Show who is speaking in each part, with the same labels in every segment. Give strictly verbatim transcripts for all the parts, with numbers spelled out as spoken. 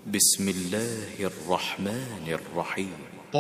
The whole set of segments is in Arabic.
Speaker 1: بسم الله الرحمن الرحيم.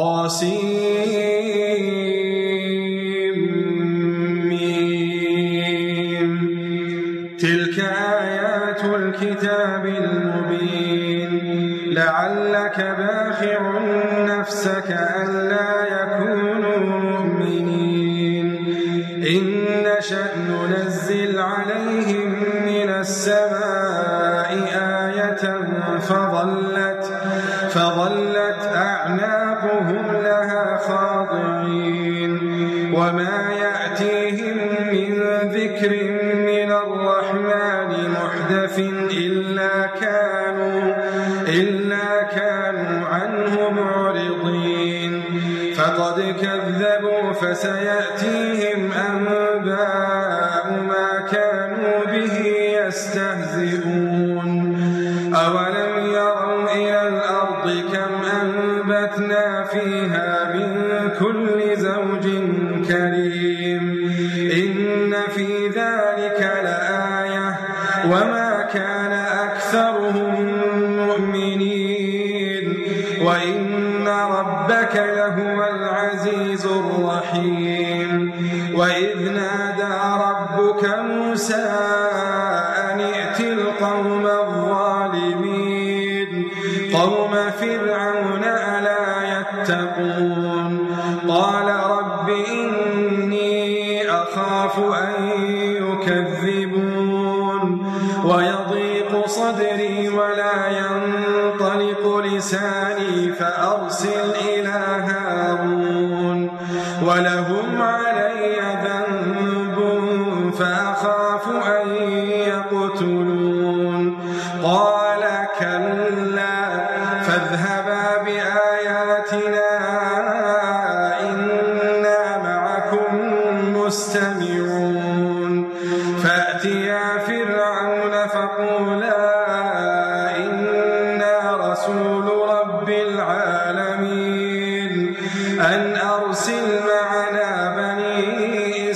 Speaker 2: طاسيم. تلك آيات الكتاب المبين. لعلك باخع نفسك ألا يكونوا مؤمنين. إن نشأ ننزل عليهم من السماء آية فظلت, فظلت أعناقهم لها خاضعين. وما يأتيهم من ذكر من الرحمن محدث إلا كانوا, إلا كانوا عنه معرضين. فقد كذبوا فسيأتيهم أنباء ما كانوا به يستهزئون. أولم يروا إلى الأرض كم أنبتنا فيها من كل زوج كريم. إن في ذلك لآية وما كان أكثرهم مؤمنين وإن ربك لهو العزيز الرحيم. وإذ نادى ربك موسى أن ائت القوم الظالمين قوم فرعون ألا يتقون. قال رب إني أخاف أن يكذبون ويضيق صدري ولا ينطلق لساني فأرسل إلى هارون ولهم علي ذنب فأخاف أن يقتلون. قال كلا فاذهبا بآياتنا إنا معكم مستمعون. فأتيا فرعون فقولا إنا رسول رب العالمين أن أرسل معنا بني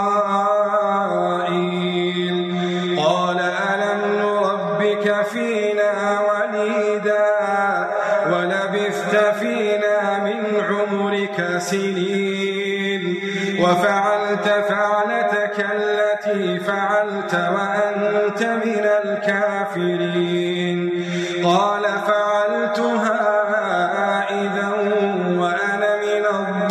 Speaker 2: إسرائيل. قال ألم نربك فينا وليدا ولبثت فينا من عمرك سنين وفعلت فعلتك التي فعلت وأنت من الكافرين. قال فعلتها إذا وأنا من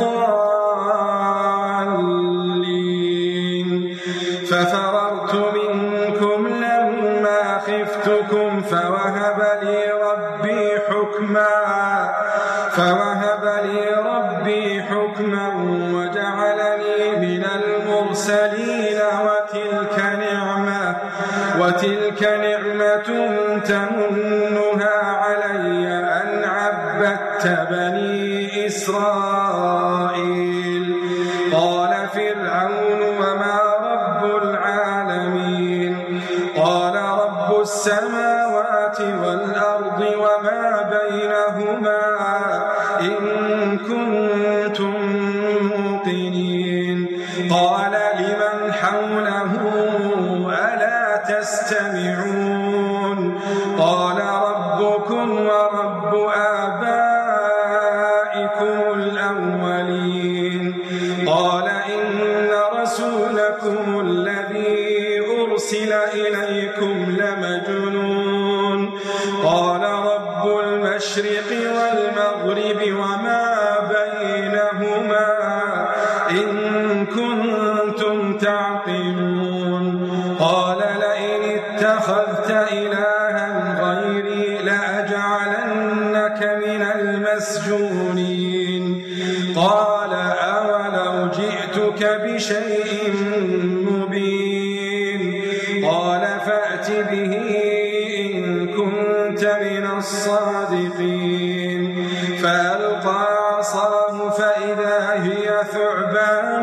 Speaker 2: الضالين. ففررت منكم لما خفتكم فوهب لي ربي حكما فوهب لي ربي حكما وجعلني من المرسلين. وتلك نعمة وتلك نعمة تمنها علي أن عبدت بني إسرائيل. قال فرعون وما رب العالمين. قال رب السماوات والأرض وما بينهما إن كنتم موقنين. قال لمن حوله ألا تستمعون. قال ربكم ورب آبائكم الأولين. قال إن رسولكم الذي أرسل إليكم لمجنون. قال رب المشرق والمغرب وما بينهما إن كنتم تعقلون. قال لئن اتخذت إلها غيري لأجعلنك من المسجونين. قال أولو جئتك بشيء مبين. قال فأت به إن كنت من الصادقين. فألقى عصاه فإذا هي ثعبان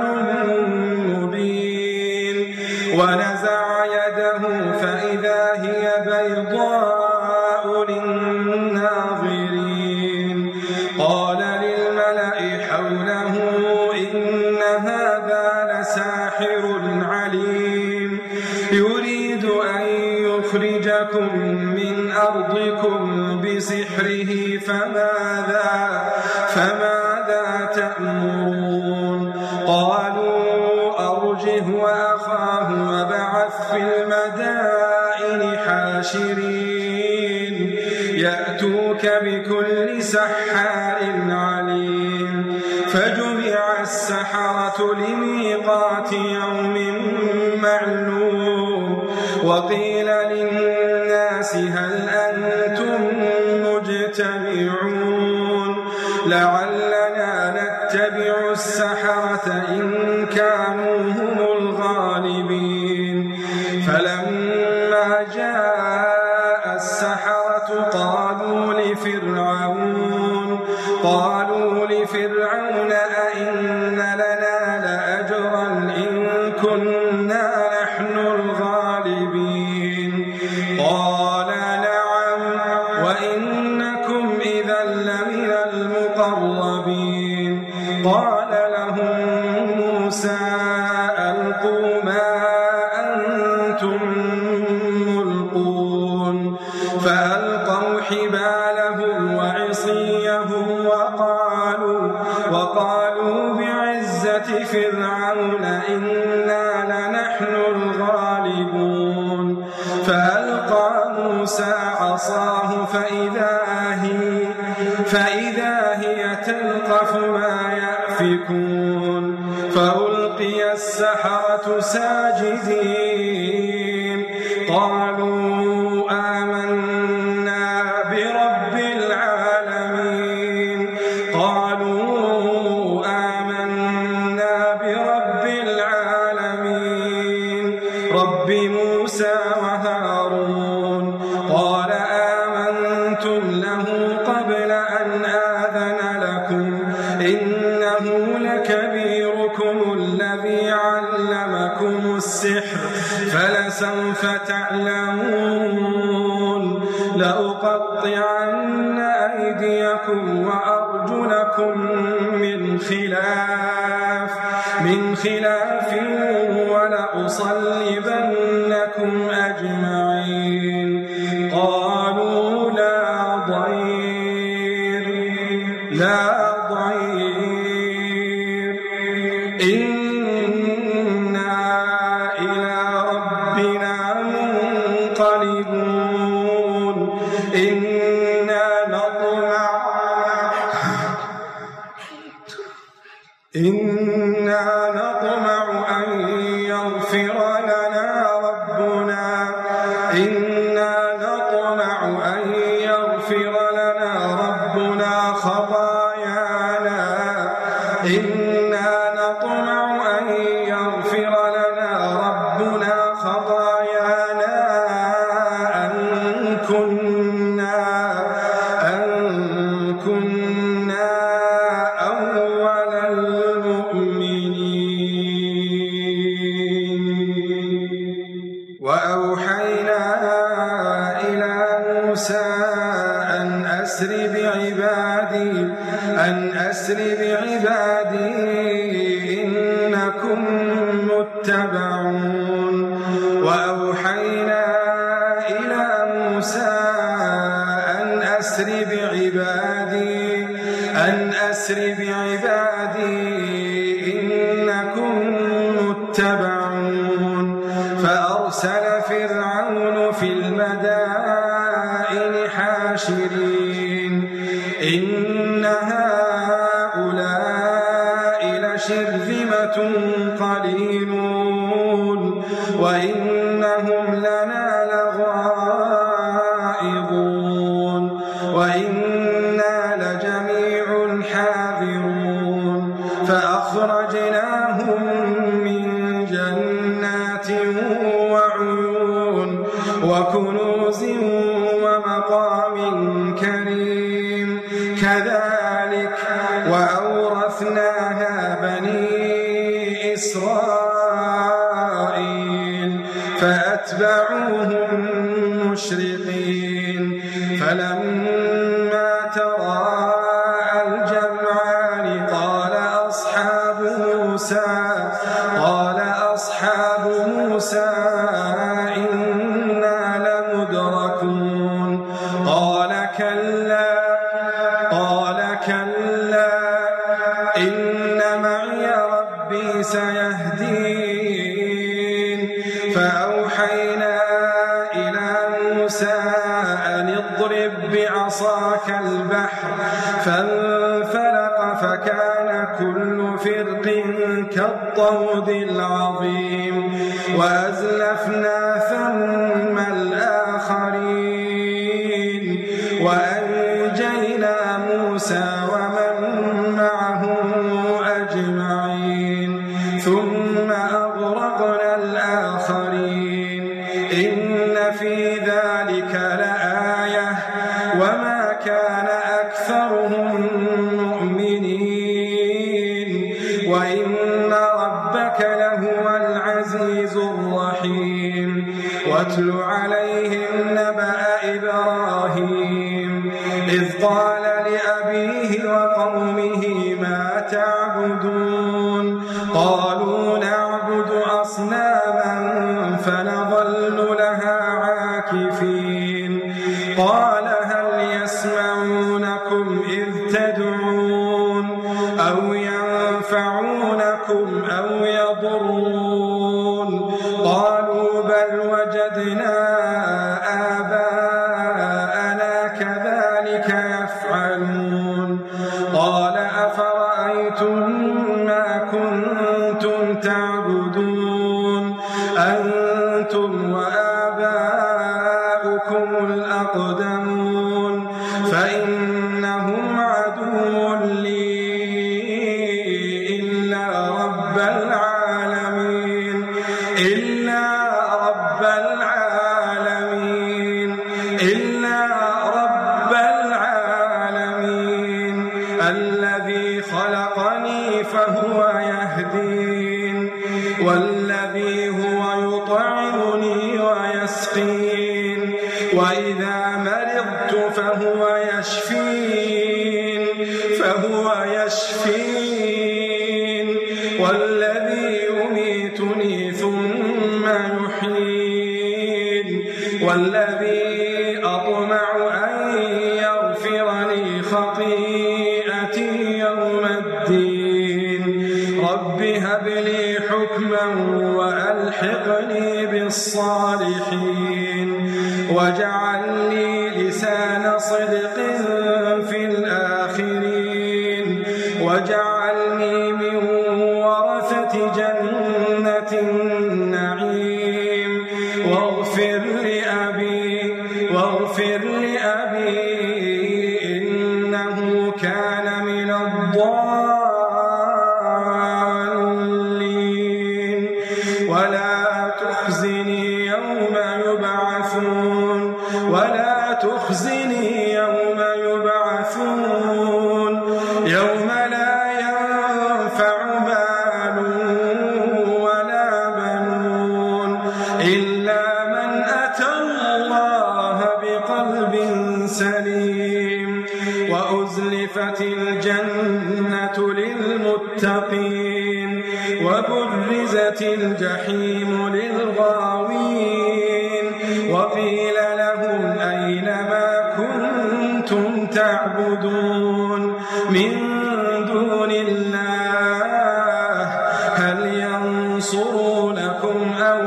Speaker 2: مبين. ونزع يده فإذا هي بيضاء للناظرين. قال للملأ حوله إن هذا لساحر عليم يريد أن يخرجكم من أرضكم بسحره فماذا, فماذا تأمرون قالوا أرجه وأخاه وابعث في المدائن حاشرين يأتوك بكل سحار عليم فجمع السحرة لميقات يوم معلوم وقيل للناس هل أنتم مجتمعون لعلنا نتبع السحرة إن كانوا هم الغالبين فلما جاء السحرة قالوا لفرعون قالوا لفرعون أئن لنا لأجرا إن كنا نحن الغالبين قال نعم وإنكم إذا لمن المقربين قال لهم موسى ألقوا ما أنتم ملقون فألقوا حبالهم وعصيهم وقالوا, وقالوا بعزة فرعون إنا لنحن الغالبون فألقى موسى عصاه فإذا هي, فإذا هي تلقف ما يأفكون فألقي السحرة ساجدين قالوا آمنا برب العالمين قالوا آمنا برب العالمين رب موسى وهارون قال آمنتم له قبل أن آذن لكم إنه لكبيركم الذي علمكم السحر فلسوف تعلمون لأقطعن أيديكم وأرجلكم من خلاف من خلاف ولأصلبنكم أجمعين قالوا لا ضير لا ضير إنا إلى ربنا منقلبون إنا نطمع إنا نطمع أن يغفر لنا ربنا إنا نطمع أن يغفر لنا ربنا خطايانا إنا نطمع أن يغفر لنا ربنا خطايانا أن كنا أن كنا أول المؤمنين وأوحينا إلى موسى أن أسر بعبادي أن أسر بعبادي إنكم متبعون وأوحينا إلى موسى أن أسر بعبادي أن أسر بعبادي إنكم متبعون فأرسل فرعون في المدائن حاشرين إن هؤلاء لشرذمة قليلون وإنهم لنا لغائظون وإنا لجميع حاذرون فأخرجناهم من جنات وعيون وكنوز ومقام كريم كذلك وأورثناها بني إسرائيل فأتبعوهم مشرقين فلما تراءى الجمعان قال أصحاب موسى قال أصحاب موسى إنا لمدركون قال كلا كلا قال كلا إن معي ربي سيهدين فأوحينا إلى موسى أن اضرب بعصاك البحر فانفلق فكان كل فرق كالطود العظيم وأزلفنا ثم الآخرين وأنجينا موسى ومن معه أجمعين ثم أغرقنا الآخرين إن في ذلك لآية وما كان أكثرهم مؤمنين وإن ربك لهو العزيز الرحيم واتل عليهم نبأ إبراهيم إذ قال لأبيه وقومه ما تعبدون قالوا نعبد أصناما فنظل لها عاكفين قال هل يسمعونكم إذ تدعون أو ينفعونكم أو يضرون قالوا بل وجدنا آباءنا كذلك يفعلون قال أفرأيتم ما كنتم تعبدون أنتم وآباؤكم الأقدمون فإنهم عدو لي إلا رب العالمين إلا رب العالمين إلا رب العالمين الذي خلقني فهو يهدين والذي هو يطعمني ويسقين وإذا مرضت فهو يشفين فهو يشفين والذي يميتني ثم يحيين والذي أطمع أن يغفر لي خطيئتي يوم الدين رب هب لي حكما وألحقني بالصالحين واجعل لي لسان صدق في الآخرين واجعلني من ورثة جنة النعيم واغفر لأبي واغفر لأبي إنه كان من الضالين ولا تخزني يوم يبعثون ولا تخزني يوم يبعثون يوم لا ينفع مال ولا بنون إلا من أتى الله بقلب سليم وأزلفت الجنة للمتقين وبرزت الجحيم للغاوين وقيل لهم أين ما كنتم تعبدون من دون الله هل ينصرونكم أو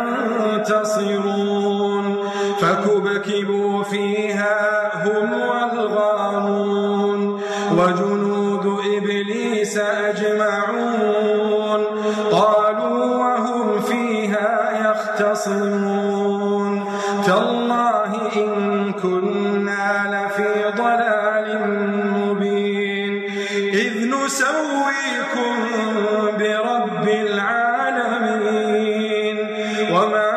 Speaker 2: ينتصرون فكبكبوا فيها هم والغاوون وجنود إبليس أجمعون قالوا وهم فيها يختصمون تالله إن كنا لفي ضلال مبين إذ نسويكم برب العالمين وما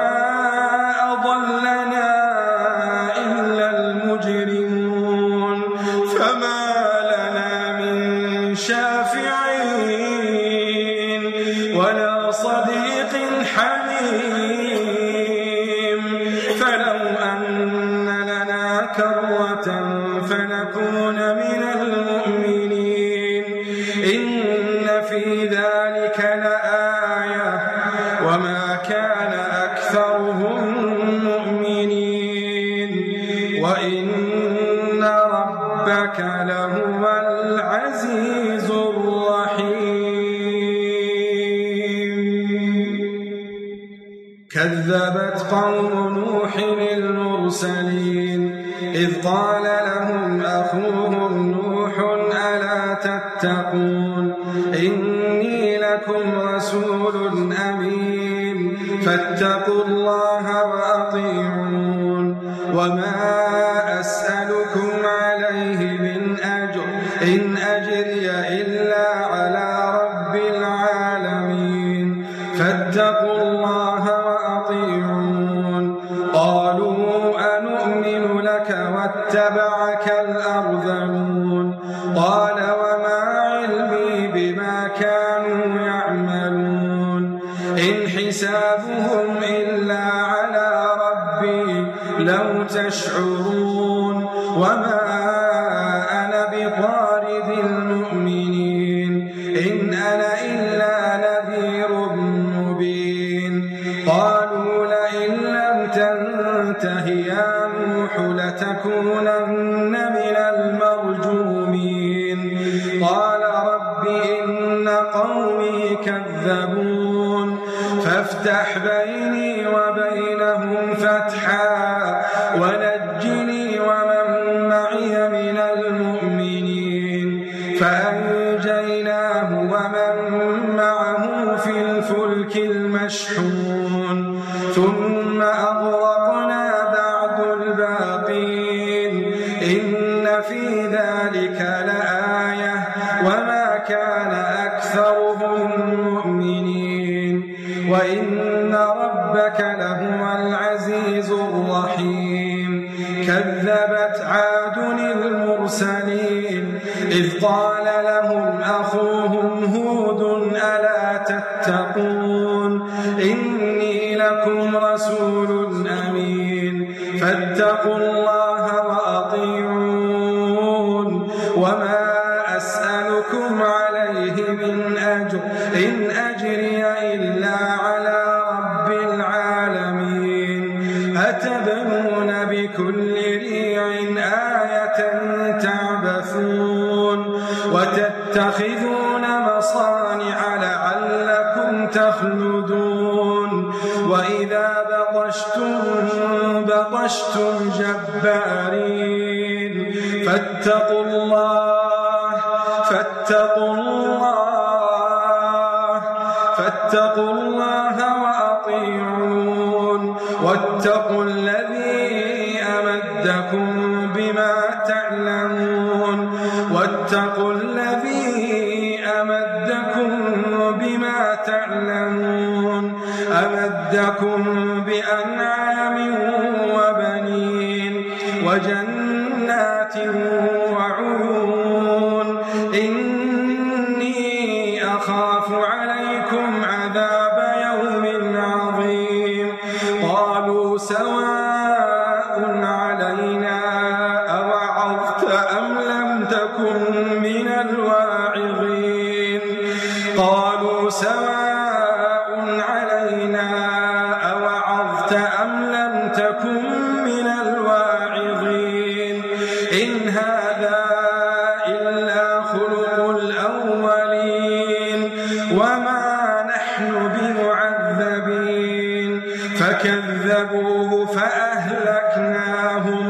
Speaker 2: أضلنا إلا المجرمون فما لنا من شافعين ولا صديق حميم فلو أن لنا كرة فنكون من المؤمنين إن في ذلك لآية وما كان أكثرهم مؤمنين وإن ربك ربك لهو العزيز الرحيم. كذبت قوم نوح المرسلين إذ قال لهم أخوهم نوح ألا تتقون إني لكم رسول أمين فاتقوا الله وأطيعون وما أسألكم عليه من أجر إن أجري إلا على رب العالمين فاتقوا الله وأطيعون. قالوا أنؤمن لك واتبعك الأرذلون قال وما علمي بما كانوا يعملون إن حسابهم إلا على ربي لو تشعرون وما أنا بطارد المؤمنين إن أنا إلا نذير مبين. قالوا لئن لم تنته يا نوح لتكونن من المرجومين. قال رب إن قومي كذبون فافتح بيني وبينهم فتحا ونجني ومن معي من المؤمنين. فأنجيناه ومن معه في الفلك المشحون ثم أغرقنا بعد الباقين إن في ذلك لآية وما كان أكثرهم مؤمنين وإن ربك لهو العزيز الرحيم. كذبت عاد المرسلين إذ قال لهم أخوهم هود ألا تتقون إني لكم رسول أمين فاتقوا الله وأطيعون وما أسألكم عليه من أجر إن أجري إلا على رب العالمين. أتبنون بكل ريع آية تعبثون وتتخذون مصانع لعلكم تخلدون وإذا بطشتم بطشتم جبارين فاتقوا الله فاتقوا الله فاتقوا الله وأطيعون واتقوا الذي أمدكم بما تعلمون واتقوا الذي أمدكم بما تعلمون أمدكم بأنعام وبنين وجنات وعيون إني أخاف عليكم عذاب يوم عظيم. قالوا سواء علينا أوعظت أم لم تكن من الواعظين قالوا سواء علينا أوعظت أم لم تكن من الواعظين إن هذا إلا خلق الأولين وما نحن بمعذبين. فكذبوه فأهلكناهم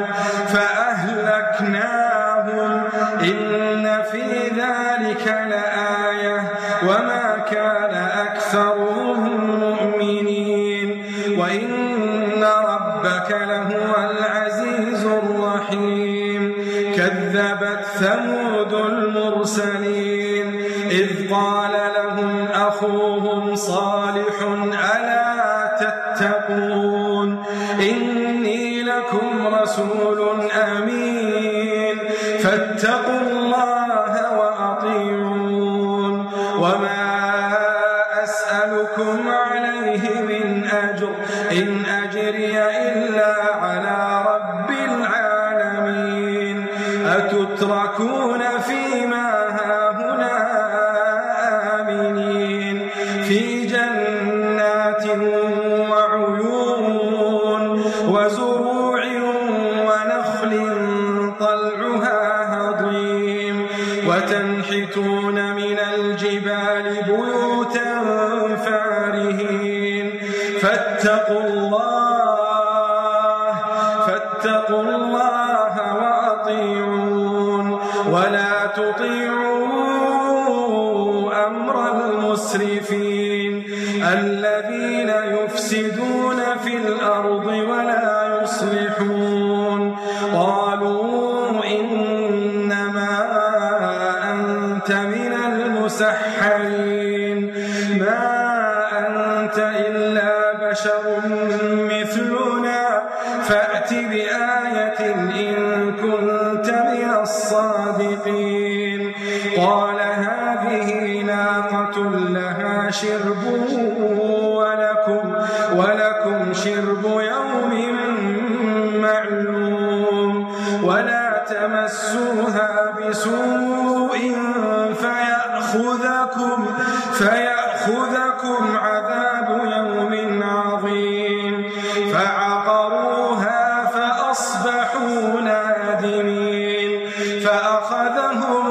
Speaker 2: فأهلكناهم إن في ذلك لآية وما كان أكثرهم مؤمنين وإن ربك لهو العزيز الرحيم. كذبت ثمود المرسلين إذ قال لهم أخوهم صالح ألا تتقون إني لكم رسول أمين فاتقوا الله وأطيعون وما أسألكم عليه من أجر إن أجري إلا على رب العالمين. أتتركون فيما هاهنا آمنين في جنات وعيون وزروع ونخل طلعها وتنحتون من الجبال بيوتا فارهين فاتقوا الله فاتقوا الله وأطيعون ولا تطيعوا أمر المسرفين الذين يفسدون في الأرض ولا يصلحون قالوا إنما أنت من المسحرين ما أنت إلا بشر مثلنا فأت بآية إن كنت من الصادقين قال هذه ناقة لها شرب ولكم, ولكم شرب يوم معلوم ولا تمسوها بسوء فيأخذكم, فيأخذكم عذاب يوم عظيم فعقروها فأصبحوا نادمين فأخذهم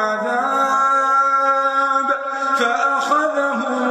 Speaker 2: العذاب فأخذهم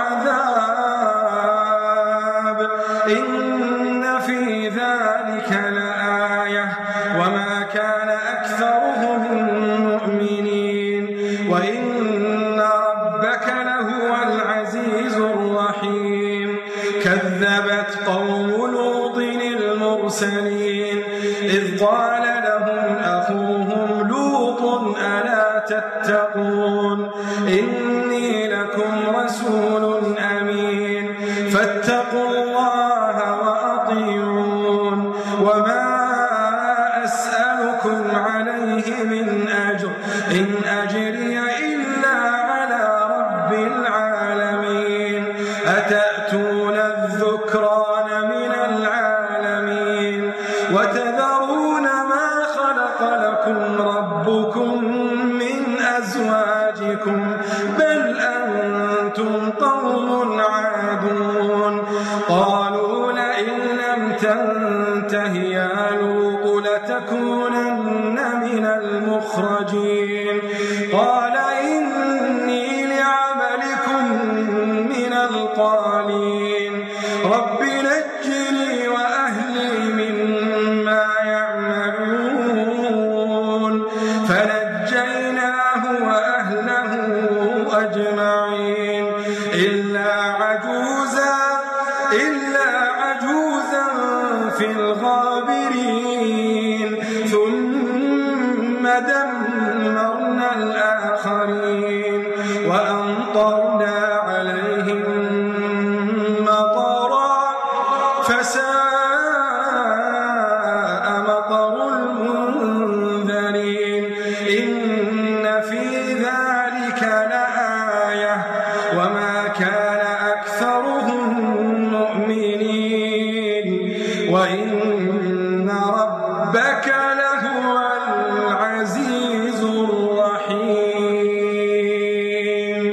Speaker 2: العذاب إن في ذلك لآية وما كان أكثرهم مؤمنين وإن ربك لهو العزيز الرحيم كذبت قوم لوط المرسلين إذ قال لهم أخوهم لوط ألا تتقون إني لكم رسول أمين فاتقوا الله وأطيعون وما أسألكم عليه من أجر إن أجري إلا على رب العالمين أتأتون الذكران من العالمين وتذرون ما خلق لكم ربكم من أزواجكم بل أنتم قوم عادون قالوا لئن لم تنته يا لوط لتكونن من المخرجين قال إني لعملكم من القالين رب نجني وأهلي مما يعملون فنجيناه وأهله أجمعين إلا عجوزا إلا عجوزا في الغابرين ثم دمرنا الآخرين وأمطرنا عليهم مطرا فساء مطر المنذرين إن في ذلك لآية وما كان أكثرهم مؤمنين وإن ربك لهو العزيز الرحيم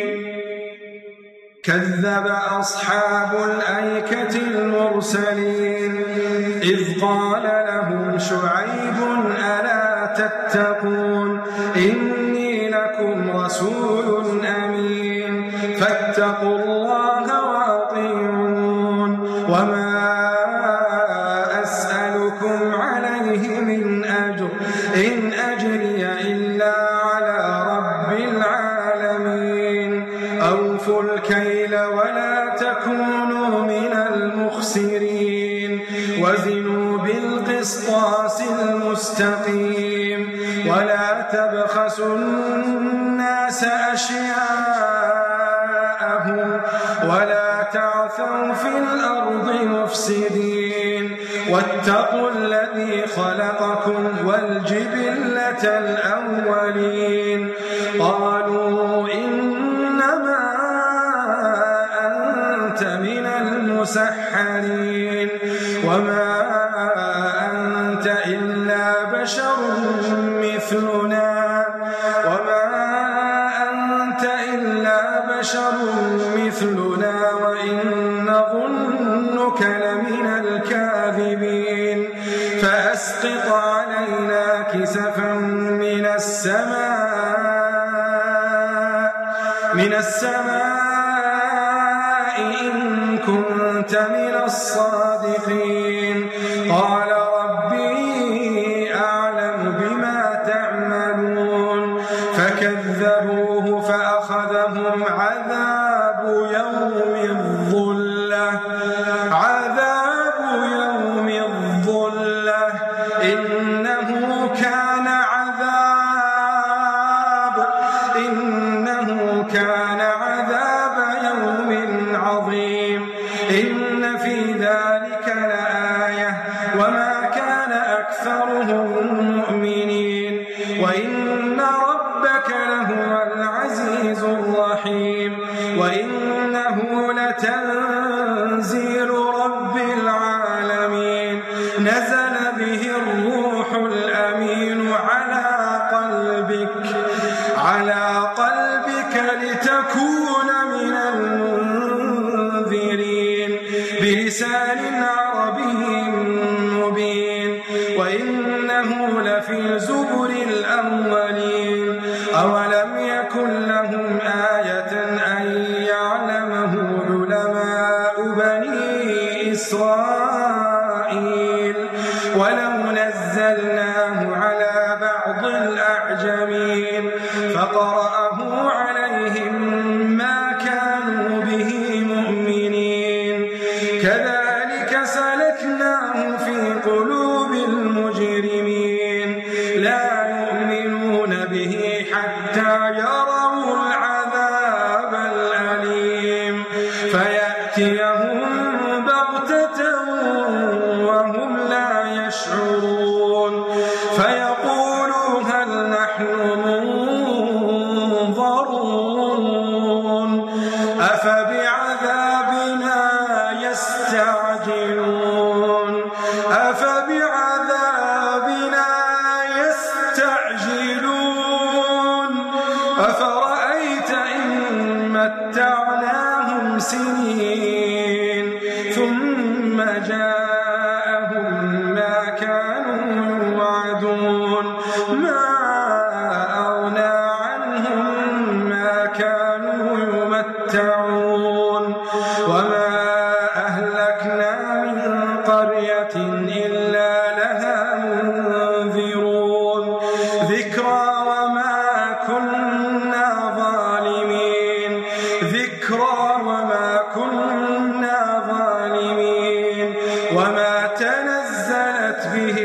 Speaker 2: كذب أصحاب الأيكة المرسلين إذ قال لهم شعيب ألا تتقون إني لكم رسول أمين فاتقوا الله وأطيعون وما أسألكم عليه من أجر إن أجري إلا على رب العالمين أوفوا الكيل ولا تكونوا من المخسرين وزنوا بالقسطاس المستقيم ولا تبخسوا الناس أشياءهم ولا تعثوا في الأرض مفسدين واتقوا الذي خلقكم والجبلة الأولين قالوا إنما أنت من المسحرين وما أنت إلا بشر مثلنا وما أنت إلا بشر مثلنا وإن نظنك لمن الكاذبين فأسقط علينا كسفا من السماء من السماء إن كنت من الصادقين قال ربي أعلم بما تعملون فكذبوه فأخذهم عذاب يوم الظلة عذاب يوم الظلة إنه كان عذاب إنه كان عذاب يوم عظيم إن في ذلك لآية وما كان أكثرهم مؤمنين وإن ربك لهو العزيز الرحيم وإنه لتنزيل رب العالمين نزل به الروح الأمين على قلبك على قلبك لتكون من المنذرين بلسان عربي مبين وإنه لفي زبر الأولين أولم يكن لهم آية أن يعلمه علماء بني إسرائيل ولو نزلناه على بعض الأعجمين فقرأه عليهم ما كانوا به مؤمنين كذلك سلكناه في قلوب المجرمين لا يؤمنون به حتى يروا العذاب الأليم فيأتيهم بغتة وهم لا يشعرون فيقولوا هل نحن منظرون أفبعذابنا يستعجلون أفبعذابنا يستعجلون أفرأيت إن متعناهم سنين ثم جاءهم ما كانوا يوعدون ما أغنى عنهم ما كانوا يمتعون وما أهلكنا من قرية إلا لها منذرون ذكرى وما كنا ظالمين ذكرى وما كنا ظالمين وما تنزلت به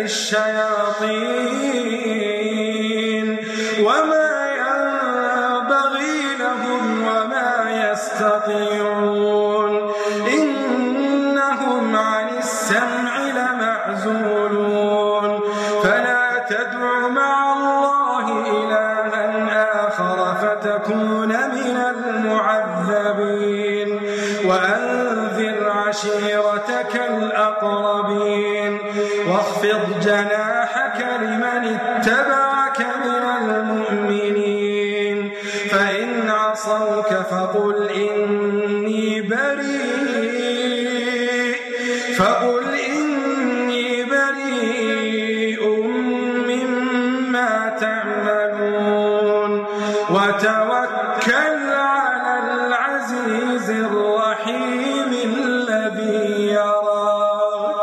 Speaker 2: الشياطين وما ينبغي لهم وما يستطيعون إنهم عن السمع لمعزولون فلا تدع مع الله إلها آخر فتكون من المعذبين وأنذر عشيرتك الأقربين واخفض جناحك لمن اتبعك من المؤمنين فإن عصوك فقل إني بريء فقل إني بريء مما تعملون وتوكل على العزيز الرحيم الذي يراك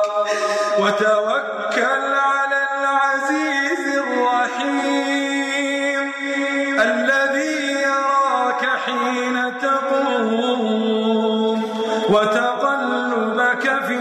Speaker 2: وتوكل على العزيز الرحيم الذي يراك حين تقوم وتقلبك في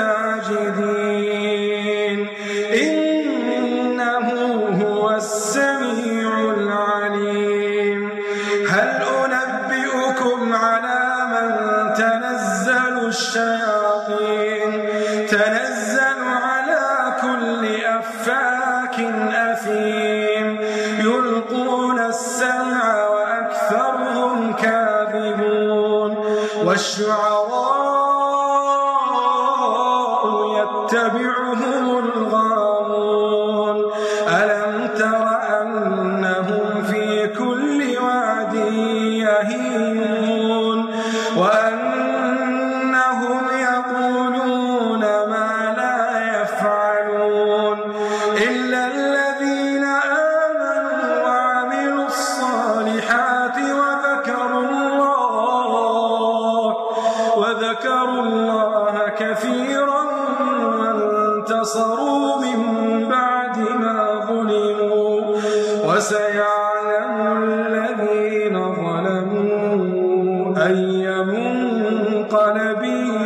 Speaker 2: الساجدين إنه هو السميع العليم هل أنبئكم على من تنزل الشياطين تنزل على كل أفاك أثيم يلقون السمع وأكثرهم كاذبون والشعراء يتبعهم الغاوون ألم تر أنهم في كل واد يهيمون وأنهم يقولون ما لا يفعلون إلا الذين آمنوا وعملوا الصالحات وذكروا وذكروا الله كثيرا وانتصروا من بعد ما ظلموا وسيعلم الذين ظلموا أي منقلب